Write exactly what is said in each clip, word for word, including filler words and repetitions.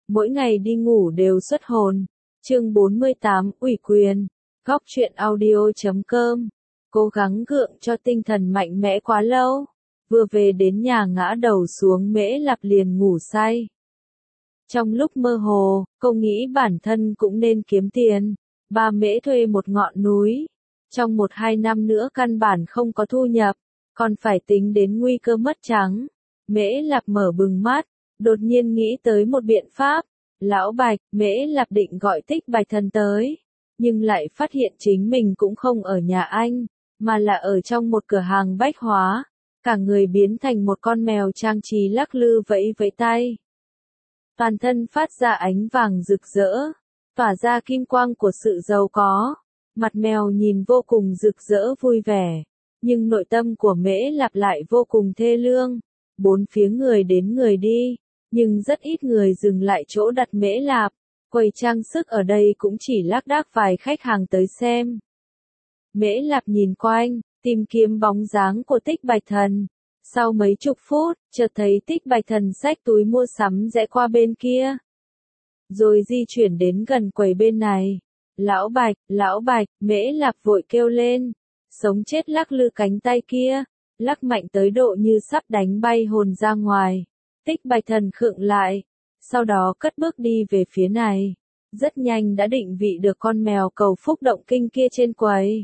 mỗi ngày đi ngủ đều xuất hồn. Chương bốn mươi tám, ủy quyền. Góc truyện audio chấm com. Cố gắng gượng cho tinh thần mạnh mẽ quá lâu. Vừa về đến nhà ngã đầu xuống Mễ Lạp liền ngủ say. Trong lúc mơ hồ, cô nghĩ bản thân cũng nên kiếm tiền. Ba Mễ thuê một ngọn núi. Trong một hai năm nữa căn bản không có thu nhập, còn phải tính đến nguy cơ mất trắng. Mễ Lạp mở bừng mắt, đột nhiên nghĩ tới một biện pháp. Lão Bạch, Mễ Lạp định gọi Tích Bạch Thần tới, nhưng lại phát hiện chính mình cũng không ở nhà anh, mà là ở trong một cửa hàng bách hóa. Cả người biến thành một con mèo trang trí lắc lư vẫy vẫy tay. Toàn thân phát ra ánh vàng rực rỡ, tỏa ra kim quang của sự giàu có. Mặt mèo nhìn vô cùng rực rỡ vui vẻ, nhưng nội tâm của Mễ Lạp lại vô cùng thê lương. Bốn phía người đến người đi, nhưng rất ít người dừng lại chỗ đặt Mễ Lạp. Quầy trang sức ở đây cũng chỉ lác đác vài khách hàng tới xem. Mễ Lạp nhìn quanh, tìm kiếm bóng dáng của Tích Bạch Thần. Sau mấy chục phút, chợt thấy Tích Bạch Thần xách túi mua sắm rẽ qua bên kia, rồi di chuyển đến gần quầy bên này. Lão Bạch, Lão Bạch, Mễ Lạp vội kêu lên, sống chết lắc lư cánh tay kia, lắc mạnh tới độ như sắp đánh bay hồn ra ngoài. Tích Bạch Thần khựng lại, sau đó cất bước đi về phía này, rất nhanh đã định vị được con mèo cầu phúc động kinh kia trên quầy.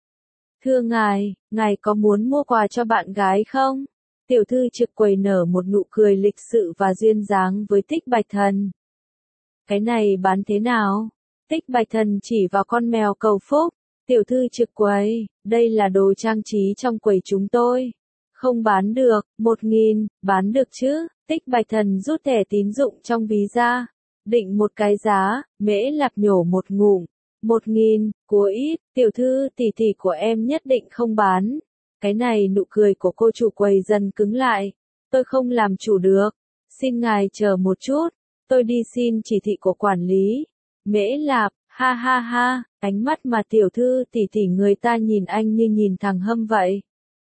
Thưa ngài, ngài có muốn mua quà cho bạn gái không? Tiểu thư trực quầy nở một nụ cười lịch sự và duyên dáng với Tích Bạch Thần. Cái này bán thế nào? Tích Bạch Thần chỉ vào con mèo cầu phúc. Tiểu thư trực quầy, đây là đồ trang trí trong quầy chúng tôi. Không bán được, một nghìn, bán được chứ? Tích Bạch Thần rút thẻ tín dụng trong ví ra, định một cái giá. Mễ Lạp nhổ một ngụm. Một nghìn, của ít, tiểu thư tỷ tỷ của em nhất định không bán. Cái này nụ cười của cô chủ quầy dần cứng lại. Tôi không làm chủ được. Xin ngài chờ một chút, tôi đi xin chỉ thị của quản lý. Mễ Lạp, ha ha ha, ánh mắt mà tiểu thư tỷ tỷ người ta nhìn anh như nhìn thằng hâm vậy.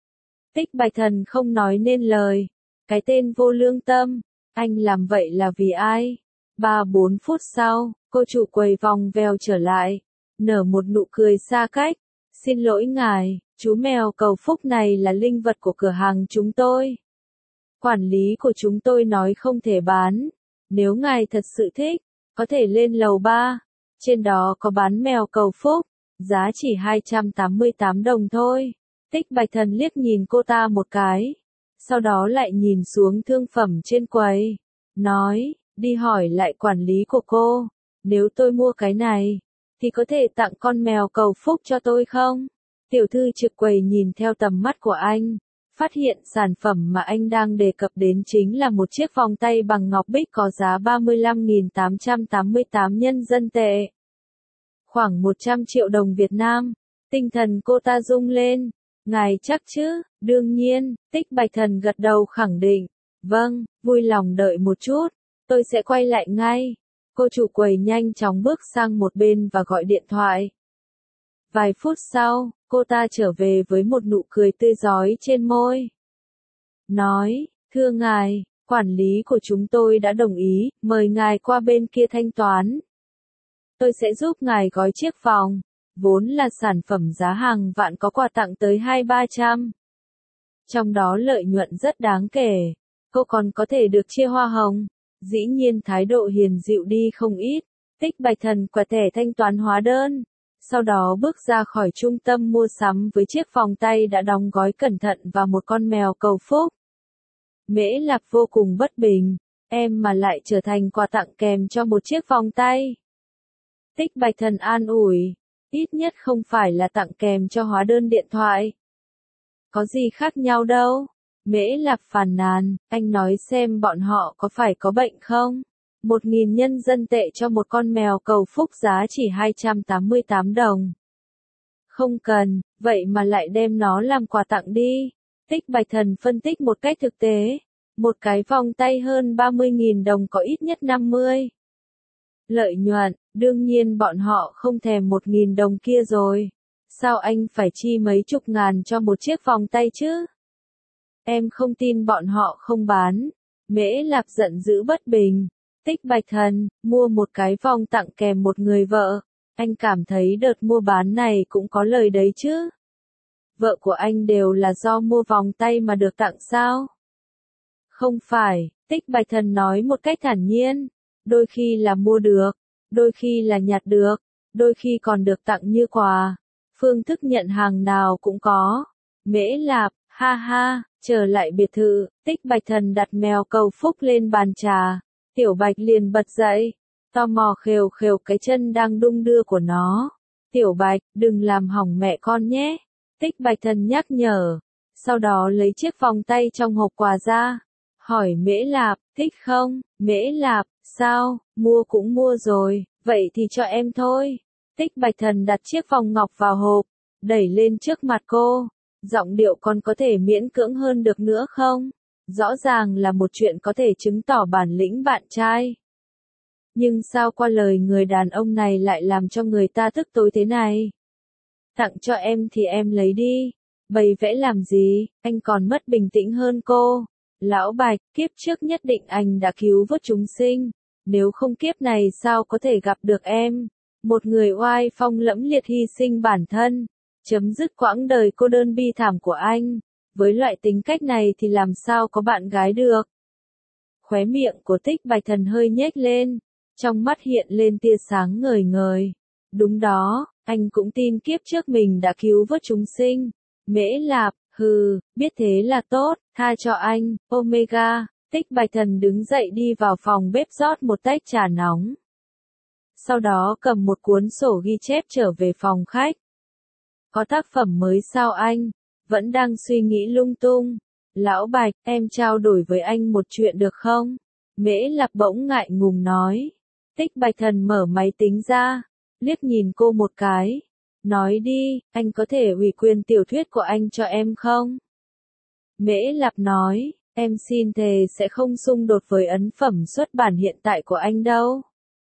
Tích Bạch Thần không nói nên lời. Cái tên vô lương tâm, anh làm vậy là vì ai? Ba bốn phút sau, cô chủ quầy vòng vèo trở lại, nở một nụ cười xa cách. Xin lỗi ngài, chú mèo cầu phúc này là linh vật của cửa hàng chúng tôi. Quản lý của chúng tôi nói không thể bán. Nếu ngài thật sự thích, có thể lên lầu ba, trên đó có bán mèo cầu phúc, giá chỉ hai trăm tám mươi tám đồng thôi. Tích Bạch Thần liếc nhìn cô ta một cái, sau đó lại nhìn xuống thương phẩm trên quầy, nói, đi hỏi lại quản lý của cô, nếu tôi mua cái này, thì có thể tặng con mèo cầu phúc cho tôi không? Tiểu thư trực quầy nhìn theo tầm mắt của anh, phát hiện sản phẩm mà anh đang đề cập đến chính là một chiếc vòng tay bằng ngọc bích có giá ba mươi lăm nghìn tám trăm tám mươi tám nhân dân tệ. Khoảng một trăm triệu đồng Việt Nam. Tinh thần cô ta rung lên. Ngài chắc chứ? Đương nhiên, Tích Bạch Thần gật đầu khẳng định. Vâng, vui lòng đợi một chút, tôi sẽ quay lại ngay. Cô chủ quầy nhanh chóng bước sang một bên và gọi điện thoại. Vài phút sau, cô ta trở về với một nụ cười tươi rói trên môi. Nói, thưa ngài, quản lý của chúng tôi đã đồng ý, mời ngài qua bên kia thanh toán. Tôi sẽ giúp ngài gói chiếc vòng, vốn là sản phẩm giá hàng vạn có quà tặng tới hai ba trăm. Trong đó lợi nhuận rất đáng kể, cô còn có thể được chia hoa hồng. Dĩ nhiên thái độ hiền dịu đi không ít. Tích Bạch Thần quẹt thẻ thanh toán hóa đơn, sau đó bước ra khỏi trung tâm mua sắm với chiếc vòng tay đã đóng gói cẩn thận và một con mèo cầu phúc. Mễ Lạp vô cùng bất bình, em mà lại trở thành quà tặng kèm cho một chiếc vòng tay. Tích Bạch Thần an ủi, ít nhất không phải là tặng kèm cho hóa đơn điện thoại. Có gì khác nhau đâu. Mễ Lạp phàn nàn, anh nói xem bọn họ có phải có bệnh không? Một nghìn nhân dân tệ cho một con mèo cầu phúc giá chỉ hai trăm tám mươi tám đồng. Không cần, vậy mà lại đem nó làm quà tặng đi. Tích Bạch Thần phân tích một cách thực tế. Một cái vòng tay hơn ba mươi nghìn đồng có ít nhất năm mươi. Lợi nhuận, đương nhiên bọn họ không thèm một nghìn đồng kia rồi. Sao anh phải chi mấy chục ngàn cho một chiếc vòng tay chứ? Em không tin bọn họ không bán. Mễ Lạp giận dữ bất bình. Tích Bạch Thần, mua một cái vòng tặng kèm một người vợ. Anh cảm thấy đợt mua bán này cũng có lời đấy chứ. Vợ của anh đều là do mua vòng tay mà được tặng sao? Không phải, Tích Bạch Thần nói một cách thản nhiên. Đôi khi là mua được, đôi khi là nhặt được, đôi khi còn được tặng như quà. Phương thức nhận hàng nào cũng có. Mễ Lạp, ha ha, trở lại biệt thự, Tích Bạch Thần đặt mèo cầu phúc lên bàn trà. Tiểu Bạch liền bật dậy, tò mò khều khều cái chân đang đung đưa của nó. Tiểu Bạch, đừng làm hỏng mẹ con nhé. Tích Bạch Thần nhắc nhở. Sau đó lấy chiếc vòng tay trong hộp quà ra. Hỏi Mễ Lạp, thích không? Mễ Lạp, sao, mua cũng mua rồi, vậy thì cho em thôi. Tích Bạch Thần đặt chiếc vòng ngọc vào hộp, đẩy lên trước mặt cô. Giọng điệu còn có thể miễn cưỡng hơn được nữa không? Rõ ràng là một chuyện có thể chứng tỏ bản lĩnh bạn trai. Nhưng sao qua lời người đàn ông này lại làm cho người ta tức tối thế này? Tặng cho em thì em lấy đi. Bày vẽ làm gì, anh còn mất bình tĩnh hơn cô. Lão Bạch, kiếp trước nhất định anh đã cứu vớt chúng sinh. Nếu không kiếp này sao có thể gặp được em? Một người oai phong lẫm liệt hy sinh bản thân. Chấm dứt quãng đời cô đơn bi thảm của anh. Với loại tính cách này thì làm sao có bạn gái được? Khóe miệng của Tích Bạch Thần hơi nhếch lên. Trong mắt hiện lên tia sáng ngời ngời. Đúng đó, anh cũng tin kiếp trước mình đã cứu vớt chúng sinh. Mễ Lạp, hừ, biết thế là tốt, tha cho anh, Omega. Tích Bạch Thần đứng dậy đi vào phòng bếp rót một tách trà nóng. Sau đó cầm một cuốn sổ ghi chép trở về phòng khách. Có tác phẩm mới sao anh? Vẫn đang suy nghĩ lung tung. Lão Bạch, em trao đổi với anh một chuyện được không? Mễ Lạp bỗng ngại ngùng nói. Tích Bạch Thần mở máy tính ra, liếc nhìn cô một cái. Nói đi, anh có thể ủy quyền tiểu thuyết của anh cho em không? Mễ Lạp nói, em xin thề sẽ không xung đột với ấn phẩm xuất bản hiện tại của anh đâu.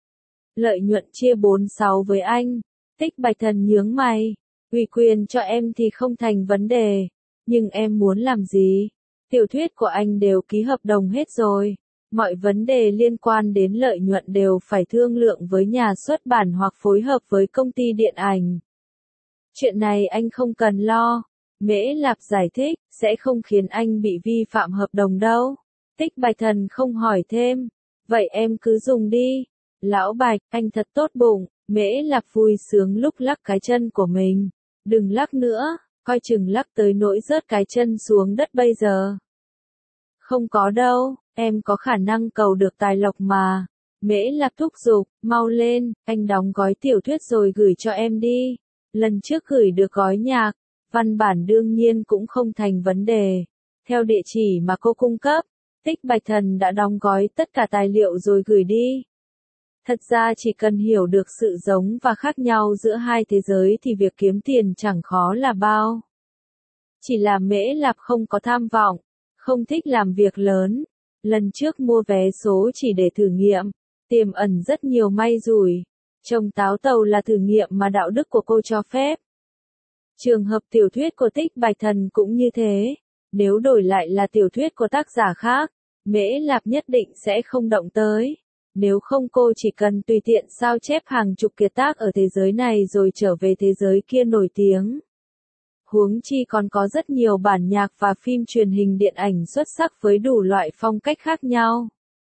Lợi nhuận chia bốn sáu với anh. Tích Bạch Thần nhướng mày. Ủy quyền cho em thì không thành vấn đề. Nhưng em muốn làm gì? Tiểu thuyết của anh đều ký hợp đồng hết rồi. Mọi vấn đề liên quan đến lợi nhuận đều phải thương lượng với nhà xuất bản hoặc phối hợp với công ty điện ảnh. Chuyện này anh không cần lo. Mễ Lạp giải thích, sẽ không khiến anh bị vi phạm hợp đồng đâu. Tích Bạch Thần không hỏi thêm. Vậy em cứ dùng đi. Lão Bạch, anh thật tốt bụng. Mễ Lạp vui sướng lúc lắc cái chân của mình. Đừng lắc nữa, coi chừng lắc tới nỗi rớt cái chân xuống đất bây giờ. Không có đâu, em có khả năng cầu được tài lộc mà. Mễ Lạp thúc giục, mau lên, anh đóng gói tiểu thuyết rồi gửi cho em đi. Lần trước gửi được gói nhạc, văn bản đương nhiên cũng không thành vấn đề. Theo địa chỉ mà cô cung cấp, Tích Bạch Thần đã đóng gói tất cả tài liệu rồi gửi đi. Thật ra chỉ cần hiểu được sự giống và khác nhau giữa hai thế giới thì việc kiếm tiền chẳng khó là bao. Chỉ là Mễ Lạp không có tham vọng, không thích làm việc lớn. Lần trước mua vé số chỉ để thử nghiệm, tiềm ẩn rất nhiều may rủi. Trồng táo tàu là thử nghiệm mà đạo đức của cô cho phép. Trường hợp tiểu thuyết của Tích Bạch Thần cũng như thế. Nếu đổi lại là tiểu thuyết của tác giả khác, Mễ Lạp nhất định sẽ không động tới. Nếu không cô chỉ cần tùy tiện sao chép hàng chục kiệt tác ở thế giới này rồi trở về thế giới kia nổi tiếng. Huống chi còn có rất nhiều bản nhạc và phim truyền hình điện ảnh xuất sắc với đủ loại phong cách khác nhau.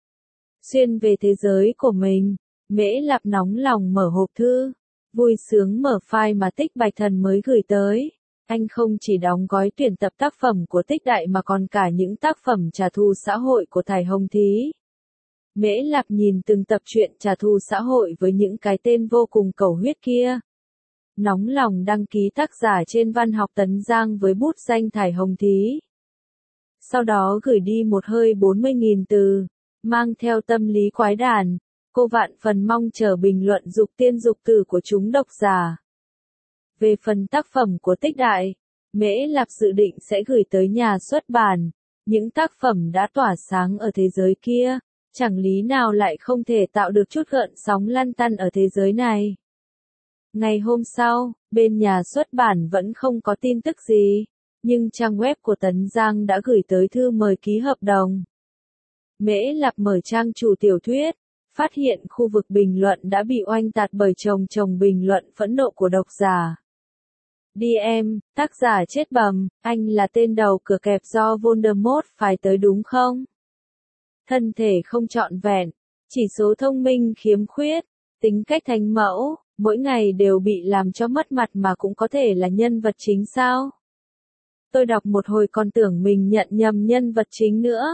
Xuyên về thế giới của mình, Mễ Lạp nóng lòng mở hộp thư, vui sướng mở file mà Tích Bạch Thần mới gửi tới. Anh không chỉ đóng gói tuyển tập tác phẩm của Tích Đại mà còn cả những tác phẩm trả thù xã hội của Thải Hồng Thí. Mễ Lạp nhìn từng tập truyện trả thù xã hội với những cái tên vô cùng cầu huyết kia. Nóng lòng đăng ký tác giả trên Văn học Tấn Giang với bút danh Thải Hồng Thí. Sau đó gửi đi một hơi bốn mươi nghìn từ, mang theo tâm lý quái đản, cô vạn phần mong chờ bình luận dục tiên dục tử của chúng độc giả. Về phần tác phẩm của Tích Đại, Mễ Lạp dự định sẽ gửi tới nhà xuất bản, những tác phẩm đã tỏa sáng ở thế giới kia. Chẳng lý nào lại không thể tạo được chút gợn sóng lăn tăn ở thế giới này. Ngày hôm sau, bên nhà xuất bản vẫn không có tin tức gì, nhưng trang web của Tấn Giang đã gửi tới thư mời ký hợp đồng. Mễ Lạp mở trang chủ tiểu thuyết, phát hiện khu vực bình luận đã bị oanh tạc bởi chồng chồng bình luận phẫn nộ của độc giả. đê em, tác giả chết bầm, anh là tên đầu cửa kẹp do Voldemort phái tới đúng không? Thân thể không trọn vẹn, chỉ số thông minh khiếm khuyết, tính cách thánh mẫu, mỗi ngày đều bị làm cho mất mặt mà cũng có thể là nhân vật chính sao? Tôi đọc một hồi còn tưởng mình nhận nhầm nhân vật chính nữa.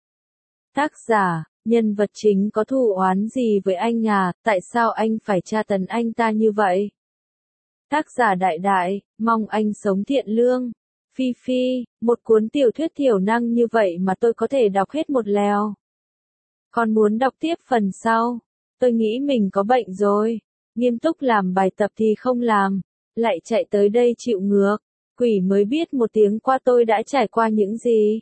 Tác giả, nhân vật chính có thù oán gì với anh à, tại sao anh phải tra tấn anh ta như vậy? Tác giả đại đại, mong anh sống thiện lương. Phi Phi, một cuốn tiểu thuyết thiểu năng như vậy mà tôi có thể đọc hết một lèo. Còn muốn đọc tiếp phần sau? Tôi nghĩ mình có bệnh rồi. Nghiêm túc làm bài tập thì không làm, lại chạy tới đây chịu ngược. Quỷ mới biết một tiếng qua tôi đã trải qua những gì.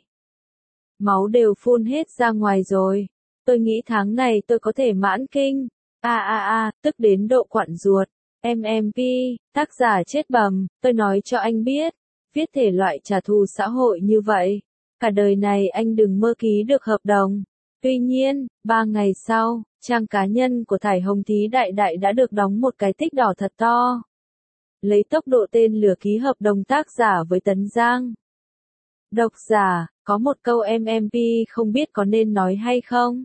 Máu đều phun hết ra ngoài rồi. Tôi nghĩ tháng này tôi có thể mãn kinh. A a a, tức đến độ quặn ruột. em em pê, tác giả chết bầm, tôi nói cho anh biết. Viết thể loại trả thù xã hội như vậy. Cả đời này anh đừng mơ ký được hợp đồng. Tuy nhiên, ba ngày sau, trang cá nhân của Thải Hồng Thí Đại Đại đã được đóng một cái tích đỏ thật to. Lấy tốc độ tên lửa ký hợp đồng tác giả với Tấn Giang. Độc giả, có một câu em em pê không biết có nên nói hay không?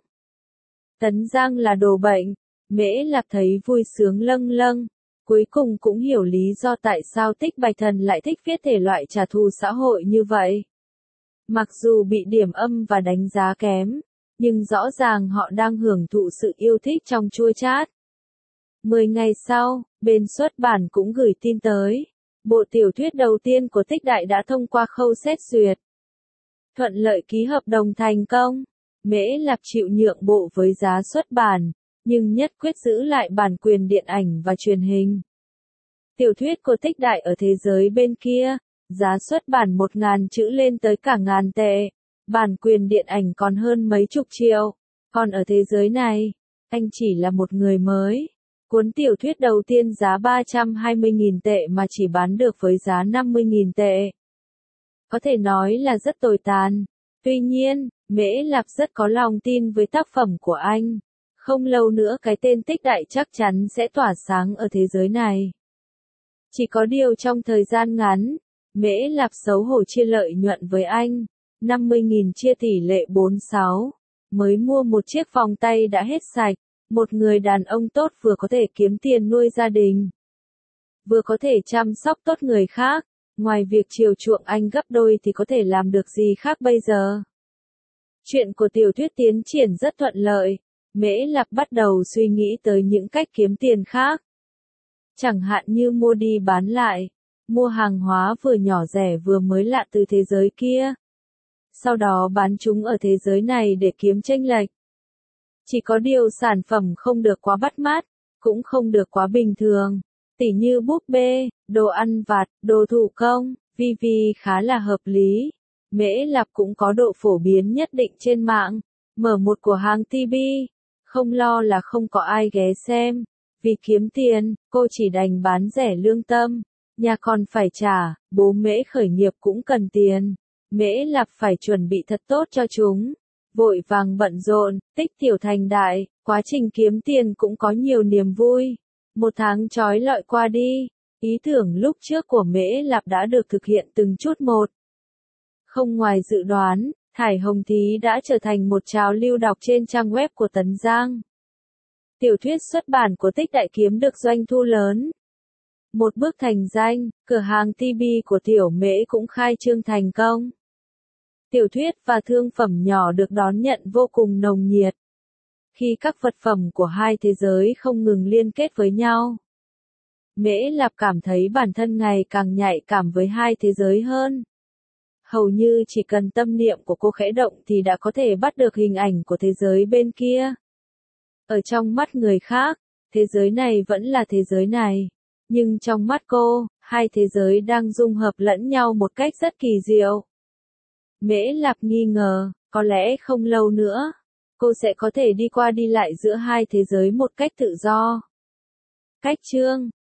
Tấn Giang là đồ bệnh. Mễ Lạp thấy vui sướng lâng lâng. Cuối cùng cũng hiểu lý do tại sao Tích Bạch Thần lại thích viết thể loại trả thù xã hội như vậy. Mặc dù bị điểm âm và đánh giá kém, nhưng rõ ràng họ đang hưởng thụ sự yêu thích trong chua chát. Mười ngày sau, bên xuất bản cũng gửi tin tới. Bộ tiểu thuyết đầu tiên của Tích Đại đã thông qua khâu xét duyệt. Thuận lợi ký hợp đồng thành công. Mễ Lạp chịu nhượng bộ với giá xuất bản, nhưng nhất quyết giữ lại bản quyền điện ảnh và truyền hình. Tiểu thuyết của Tích Đại ở thế giới bên kia, giá xuất bản một ngàn chữ lên tới cả ngàn tệ. Bản quyền điện ảnh còn hơn mấy chục triệu. Còn ở thế giới này, anh chỉ là một người mới. Cuốn tiểu thuyết đầu tiên giá ba trăm hai mươi nghìn tệ mà chỉ bán được với giá năm mươi nghìn tệ. Có thể nói là rất tồi tàn. Tuy nhiên, Mễ Lạp rất có lòng tin với tác phẩm của anh. Không lâu nữa cái tên Tích Đại chắc chắn sẽ tỏa sáng ở thế giới này. Chỉ có điều trong thời gian ngắn, Mễ Lạp xấu hổ chia lợi nhuận với anh. năm mươi nghìn chia tỷ lệ bốn mươi sáu. Mới mua một chiếc vòng tay đã hết sạch. Một người đàn ông tốt vừa có thể kiếm tiền nuôi gia đình, vừa có thể chăm sóc tốt người khác. Ngoài việc chiều chuộng anh gấp đôi thì có thể làm được gì khác bây giờ? Chuyện của tiểu thuyết tiến triển rất thuận lợi. Mễ Lạp bắt đầu suy nghĩ tới những cách kiếm tiền khác. Chẳng hạn như mua đi bán lại, mua hàng hóa vừa nhỏ rẻ vừa mới lạ từ thế giới kia. Sau đó bán chúng ở thế giới này để kiếm chênh lệch. Chỉ có điều sản phẩm không được quá bắt mắt, cũng không được quá bình thường. Tỉ như búp bê, đồ ăn vặt, đồ thủ công, vi vi khá là hợp lý. Mễ Lạp cũng có độ phổ biến nhất định trên mạng. Mở một cửa hàng ti bi, không lo là không có ai ghé xem. Vì kiếm tiền, cô chỉ đành bán rẻ lương tâm. Nhà còn phải trả, bố Mễ khởi nghiệp cũng cần tiền. Mễ Lạp phải chuẩn bị thật tốt cho chúng. Vội vàng bận rộn, tích tiểu thành đại, quá trình kiếm tiền cũng có nhiều niềm vui. Một tháng trói lọi qua đi, ý tưởng lúc trước của Mễ Lạp đã được thực hiện từng chút một. Không ngoài dự đoán, Thải Hồng Thí đã trở thành một trào lưu đọc trên trang web của Tấn Giang. Tiểu thuyết xuất bản của Tích Đại kiếm được doanh thu lớn. Một bước thành danh, cửa hàng ti bi của Tiểu Mễ cũng khai trương thành công. Tiểu thuyết và thương phẩm nhỏ được đón nhận vô cùng nồng nhiệt. Khi các vật phẩm của hai thế giới không ngừng liên kết với nhau, Mễ Lạp cảm thấy bản thân ngày càng nhạy cảm với hai thế giới hơn. Hầu như chỉ cần tâm niệm của cô khẽ động thì đã có thể bắt được hình ảnh của thế giới bên kia. Ở trong mắt người khác, thế giới này vẫn là thế giới này. Nhưng trong mắt cô, hai thế giới đang dung hợp lẫn nhau một cách rất kỳ diệu. Mễ Lạp nghi ngờ, có lẽ không lâu nữa, cô sẽ có thể đi qua đi lại giữa hai thế giới một cách tự do. Cách chương